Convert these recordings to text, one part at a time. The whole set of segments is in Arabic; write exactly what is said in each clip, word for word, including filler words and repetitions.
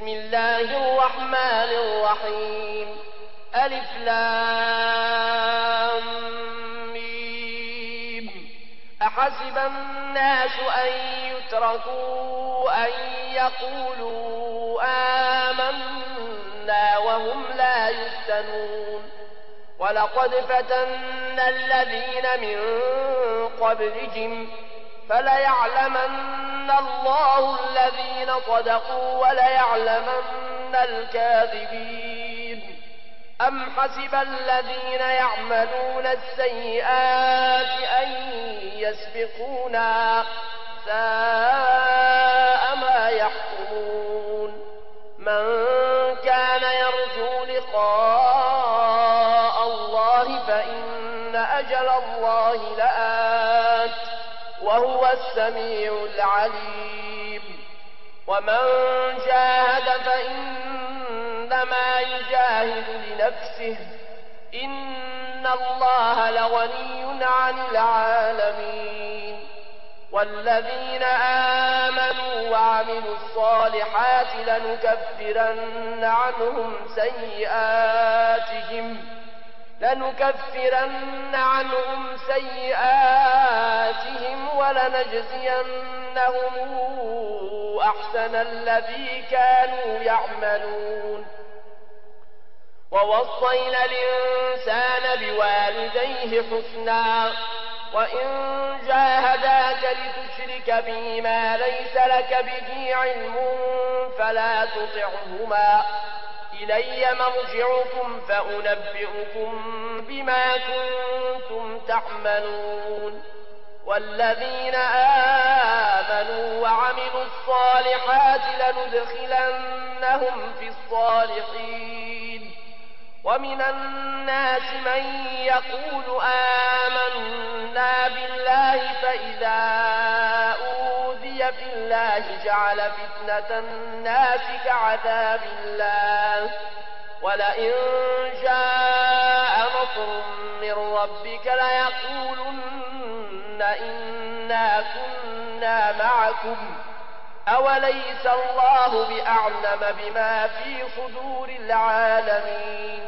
بسم الله الرحمن الرحيم ألف لام ميم أحسب الناس أن يتركوا أن يقولوا آمنا وهم لا يفتنون ولقد فتنا الذين من قبلهم فليعلمن الله الذين صدقوا وليعلمن الكاذبين أم حسب الذين يعملون السيئات أن يسبقونا ساء ما يحكمون من كان يرجو لقاء الله فإن أجل الله لآت وهو السميع العليم ومن جاهد فإنما يجاهد لنفسه إن الله لغني عن العالمين والذين آمنوا وعملوا الصالحات لنكفرن عنهم سيئاتهم لنكفرن عنهم سيئاتهم ولنجزينهم أحسن الذي كانوا يعملون ووصينا الإنسان بوالديه حسنا وإن جاهداك لتشرك بي ما ليس لك به علم فلا تطعهما إلي مرجعكم فأنبئكم بما كنتم تعملون والذين آمنوا وعملوا الصالحات لندخلنهم في الصالحين ومن الناس من يقول آمنا بالله فإذا أوذي في الله جعل فتنة الناس كعذاب الله ولئن جاء نصر من ربك ليقولن إنا كنا معكم أوليس الله بأعلم بما في صدور العالمين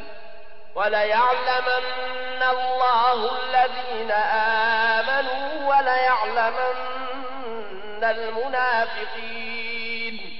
وليعلمن الله الذين آمنوا وليعلمن المنافقين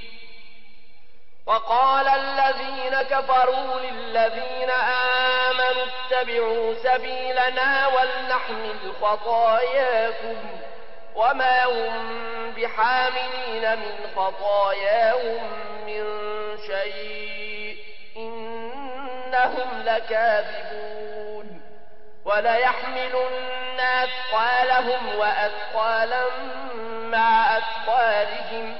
وقال الذين كفروا للذين آمنوا اتبعوا سبيلنا ولنحمل خطاياكم وما هم بحاملين من خطاياهم من شيء إنهم لكاذبون وليحملن أثقالهم وأثقالا مع أثقالهم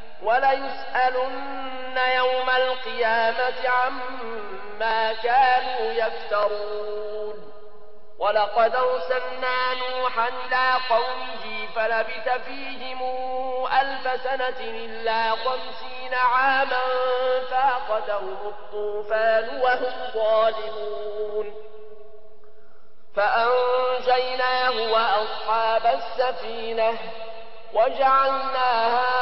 وليسألن يوم القيامة عما كانوا يفترون ولقد أرسلنا نوحا إلى قومه فلبث فيهم ألف سنة إلا خمسين عاما فأخذهم الطوفان وهم ظالمون فأنجيناه وأصحاب السفينة وجعلناها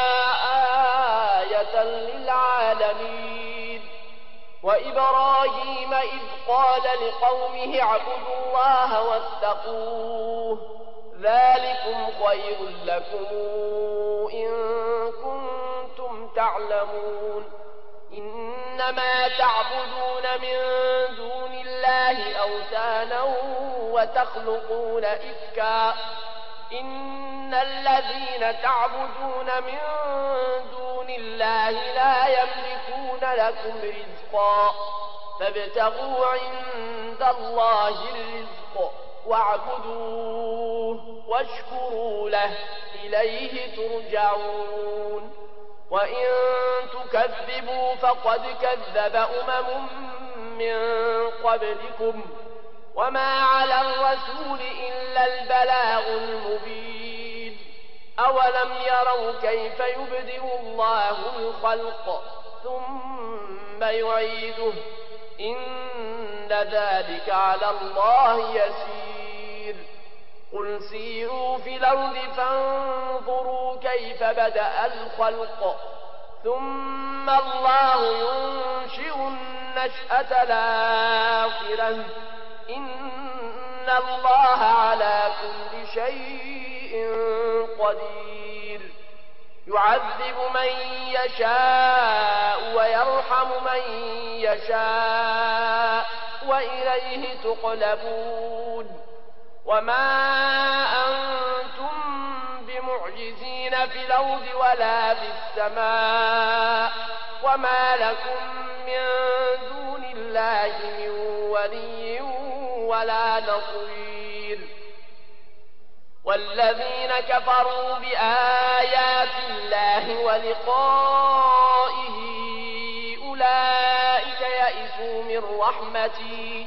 آية للعالمين وإبراهيم إذ قال لقومه اعبدوا الله واتقوه ذلكم خير لكم إن كنتم تعلمون إنما تعبدون من دون الله أوثانا وتخلقون إفكا إن الذين تعبدون من دون الله لا يملكون لكم رزقا فابتغوا عند الله الرزق واعبدوه واشكروا له إليه ترجعون وإن تكذبوا فقد كذب أمم من قبلكم وما على الرسول إلا البلاغ المبين أولم يروا كيف يبدئ الله الخلق ثم يعيده إن ذلك على الله يسير قل سيروا في الأرض فانظروا كيف بدأ الخلق ثم الله ينشئ النشأة الآخرة إن الله على كل شيء قدير يعذب من يشاء ويرحم من يشاء وإليه تقلبون وما أنتم بمعجزين في الأرض ولا في السماء وما لكم من دون الله من ولي ولا نصير والذين كفروا بآيات الله ولقائه أولئك يئسوا من رحمتي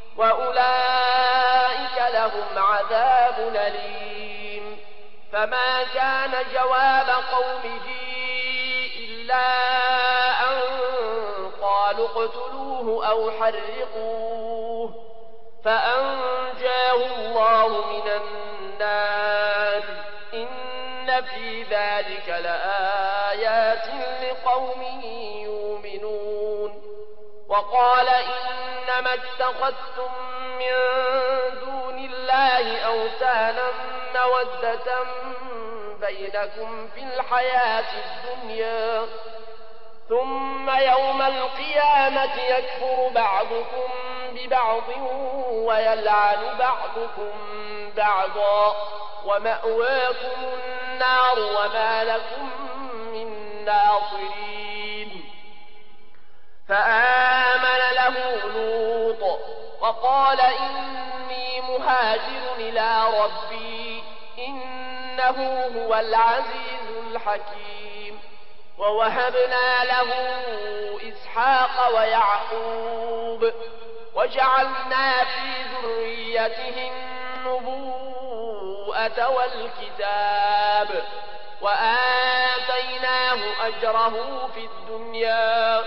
وأولئك لهم عذاب أليم فما كان جواب قومه إلا أن قالوا اقتلوه أو حرقوه فأنجاه الله من النار إن في ذلك لآيات لقوم يؤمنون وقال إنما اتخذتم من دون الله أوثانا مودة بينكم في الحياة الدنيا ثم يوم القيامة يكفر بعضكم ببعض ويلعن بعضكم بعضا ومأواكم النار وما لكم من ناصرين فآمن له لوط وقال إني مهاجر إلى ربي إنه هو العزيز الحكيم ووهبنا له إسحاق ويعقوب وجعلنا في ذريته النبوءة والكتاب وآتيناه أجره في الدنيا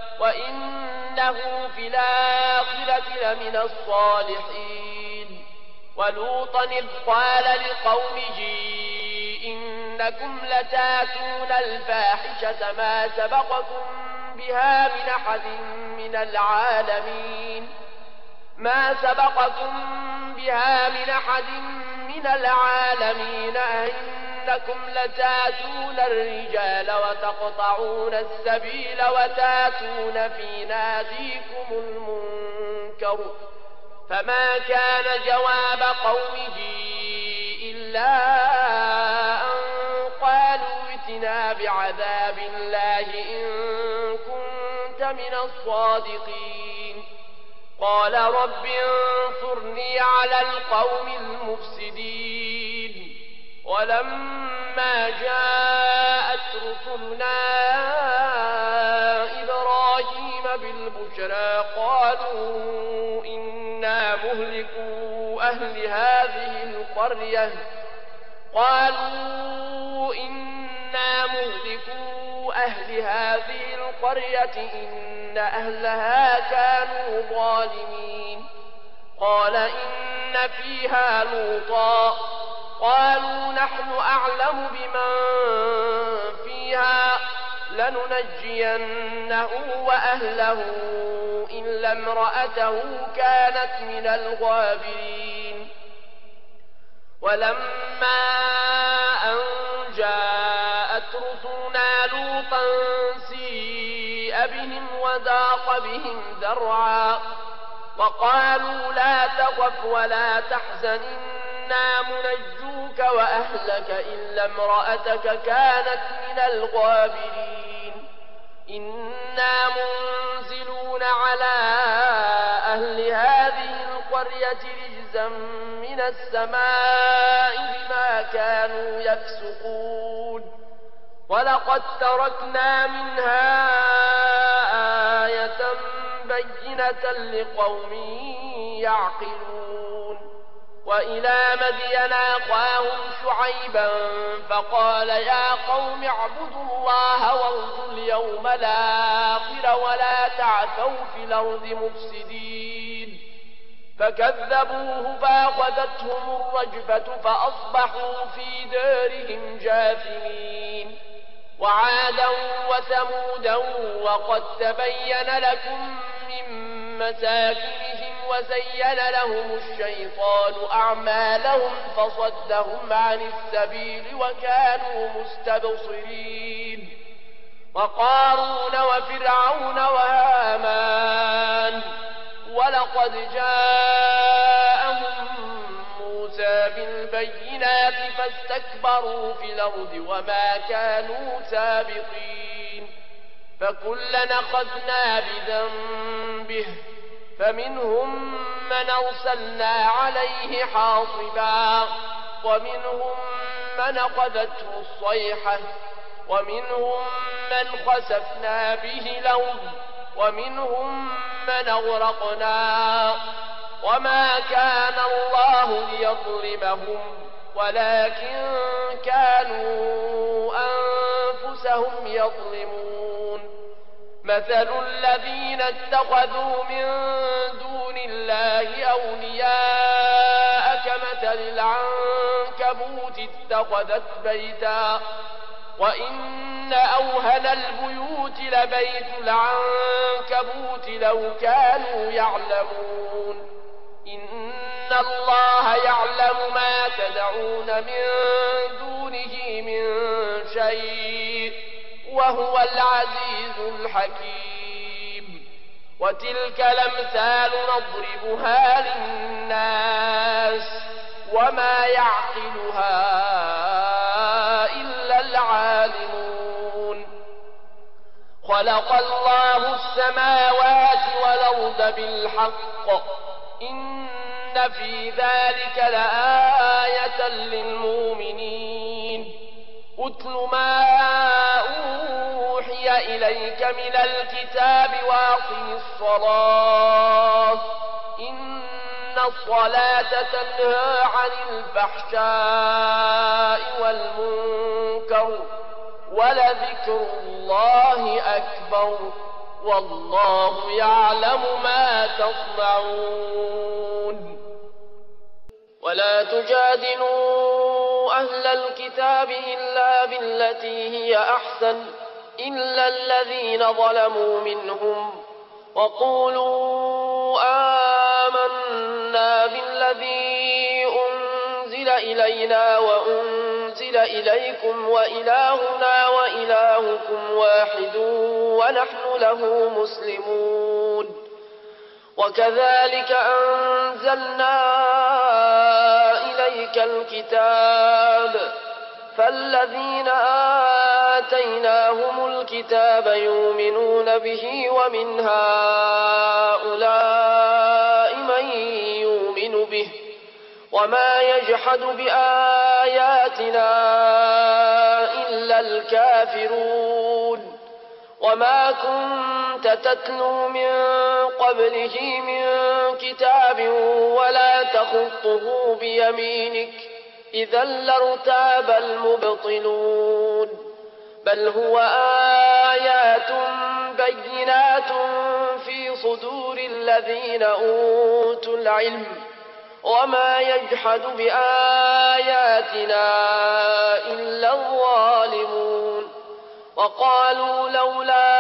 وإنه في الآخرة لمن الصالحين ولوطا إذ قال لقومه إنكم لتاتون الفاحشة ما سبقكم بها من أحد من العالمين ما سبقكم بها من أحد من العالمين أئنكم لتاتون الرجال وتقطعون السبيل وتاتون في ناديكم المنكر فما كان جواب قومه إلا أن قالوا ائتنا بعذاب الله إن كنت من الصادقين قال رب انصرني على القوم المفسدين ولما جاءت رسلنا إبراهيم بالبشرى قالوا إنا مهلكو أهل هذه القرية قالوا إنا مهلكو أهل هذه القرية إن أهلها كانوا ظالمين قال إن فيها لوطا قالوا نحن أعلم بمن فيها لننجينه وأهله إلا امرأته كانت من الغابرين ولما أن جاءت رسلنا لوطا سيء بهم وضاق بهم ذرعا وقالوا لا تخف ولا تحزن إنا منجوك وأهلك إلا امرأتك كانت من الغابرين إنا منزلون على أهل هذه القرية رجزا من السماء بما كانوا يفسقون ولقد تركنا منها آية بينة لقوم يعقلون وإلى مدين أخاهم شعيبا فقال يا قوم اعبدوا الله وارجوا اليوم الآخر ولا تعثوا في الأرض مفسدين فكذبوه فأخذتهم الرجفة فأصبحوا في دارهم جاثمين وعادا وثمودا وقد تبين لكم من مساكنهم وزين لهم الشيطان أعمالهم فصدهم عن السبيل وكانوا مستبصرين وقارون وفرعون وهامان ولقد جاءهم موسى بالبينات فاستكبروا في الأرض وما كانوا سابقين فكلا أخذنا بذنبه فمنهم من أرسلنا عليه حاصبا ومنهم من أخذته الصيحة ومنهم من خسفنا به الأرض ومنهم من أغرقنا وما كان الله ليظلمهم ولكن كانوا أنفسهم يظلمون مثل الذين اتخذوا من دون الله أولياء كمثل العنكبوت اتخذت بيتا وإن أوهن البيوت لبيت العنكبوت لو كانوا يعلمون إن الله يعلم ما تدعون من دونه من شيء وهو العزيز الحكيم وتلك الأمثال نضربها للناس وما يعقلها إلا العالمون خلق الله السماوات والأرض بالحق إن في ذلك لآية للمؤمنين أتل ما أوحي إليك من الكتاب وأقم الصلاة إن الصلاة تنهى عن الفحشاء والمنكر ولذكر الله أكبر والله يعلم ما تصنعون ولا تجادلوا أهل الكتاب إلا بالتي هي أحسن إلا الذين ظلموا منهم وقولوا آمنا بالذي أنزل إلينا وأنزل إليكم وإلهنا وإلهكم واحد ونحن له مسلمون وكذلك أنزلنا إليك الكتاب فالذين آتيناهم الكتاب يؤمنون به ومن هؤلاء من يؤمن به وما يجحد بآياتنا إلا الكافرون وما كنت تتلو من قبله من كتاب ولا تخطه بيمينك إذا لارتاب المبطلون بل هو آيات بينات في صدور الذين أوتوا العلم وما يجحد بآياتنا إلا الظالمون وقالوا لولا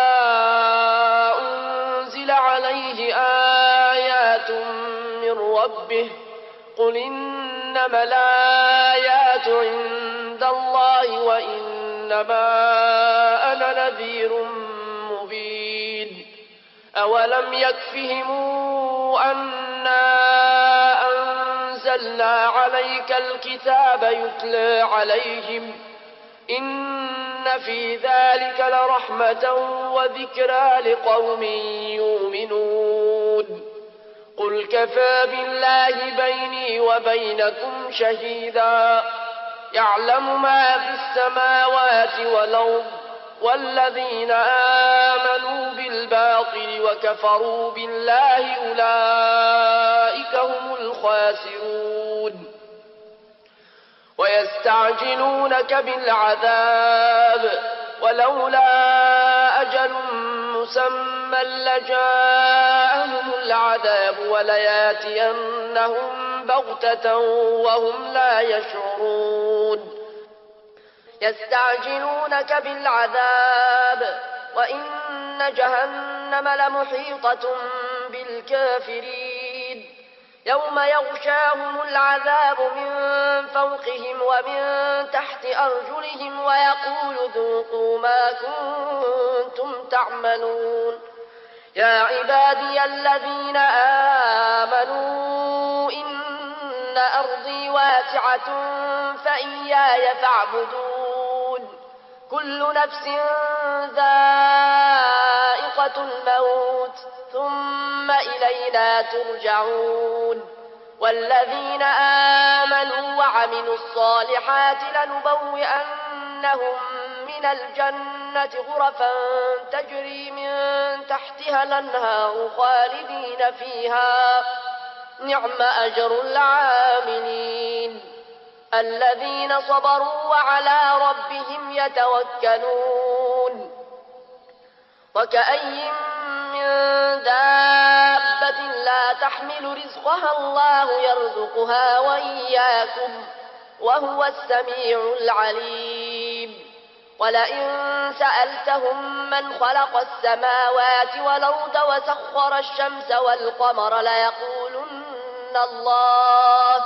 أنزل عليه آيات من ربه قل إنما الآيات عند الله وإنما أنا نذير مبين أولم يكفهم أنا أنزلنا عليك الكتاب يتلى عليهم إن في ذلك لرحمة وذكرى لقوم يؤمنون قل كفى بالله بيني وبينكم شهيدا يعلم ما في السماوات والأرض والذين آمنوا بالباطل وكفروا بالله أولئك هم الخاسرون ويستعجلونك بالعذاب ولولا أجل مسمى لجاءهم العذاب ولياتينهم بغتة وهم لا يشعرون يستعجلونك بالعذاب وإن جهنم لمحيطة بالكافرين يوم يغشاهم العذاب من فوقهم ومن تحت أرجلهم ويقول ذوقوا ما كنتم تعملون يا عبادي الذين آمنوا إن أرضي واسعة فإياي فاعبدون كل نفس ذائقة الموت ثم إلينا ترجعون والذين آمنوا وعملوا الصالحات لنبوئنهم من الجنة غرفا تجري من تحتها الأنهار خالدين فيها نعم أجر العاملين الذين صبروا وعلى ربهم يتوكلون وكأي من دابة لا تحمل رزقها الله يرزقها وإياكم وهو السميع العليم ولئن سألتهم من خلق السماوات والأرض وسخر الشمس والقمر ليقولن الله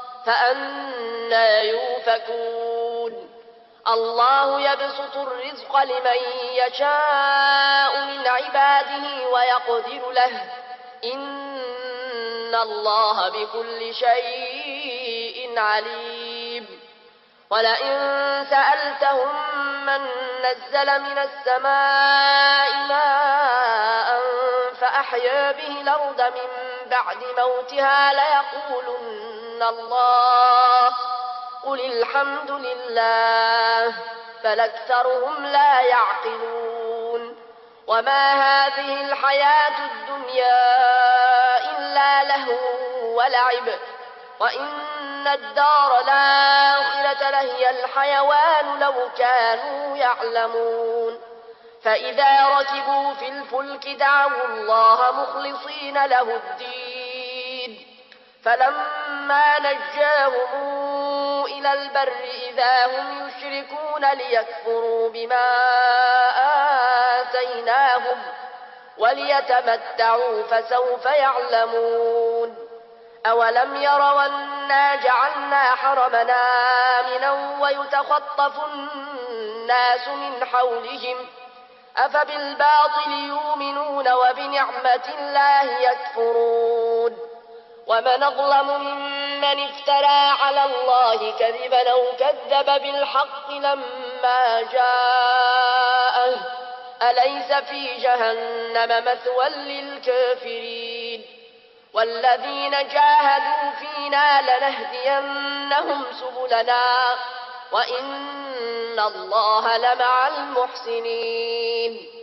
فأنى يؤفكون الله يبسط الرزق لمن يشاء من عباده ويقدر له إن الله بكل شيء عليم ولئن سألتهم من نزل من السماء ماء فأحيا به الأرض من بعد موتها ليقولن الله قل الحمد لله بل أكثرهم لا يعقلون وما هذه الحياة الدنيا إلا لهو ولعب وإن الدار الآخرة لهي الحيوان لو كانوا يعلمون فإذا ركبوا في الفلك دعوا الله مخلصين له الدين فلما نجاهم إلى البر إذا هم يشركون ليكفروا بما آتيناهم وليتمتعوا فسوف يعلمون أولم يروا أنا جعلنا حرمنا آمنا ويتخطف الناس من حولهم أفبالباطل يؤمنون وبنعمة الله يكفرون ومن أظلم ممن افترى على الله كذبا أو كذب بالحق لما جاءه أليس في جهنم مثوى للكافرين والذين جاهدوا فينا لنهدينهم سبلنا وإن الله لمع المحسنين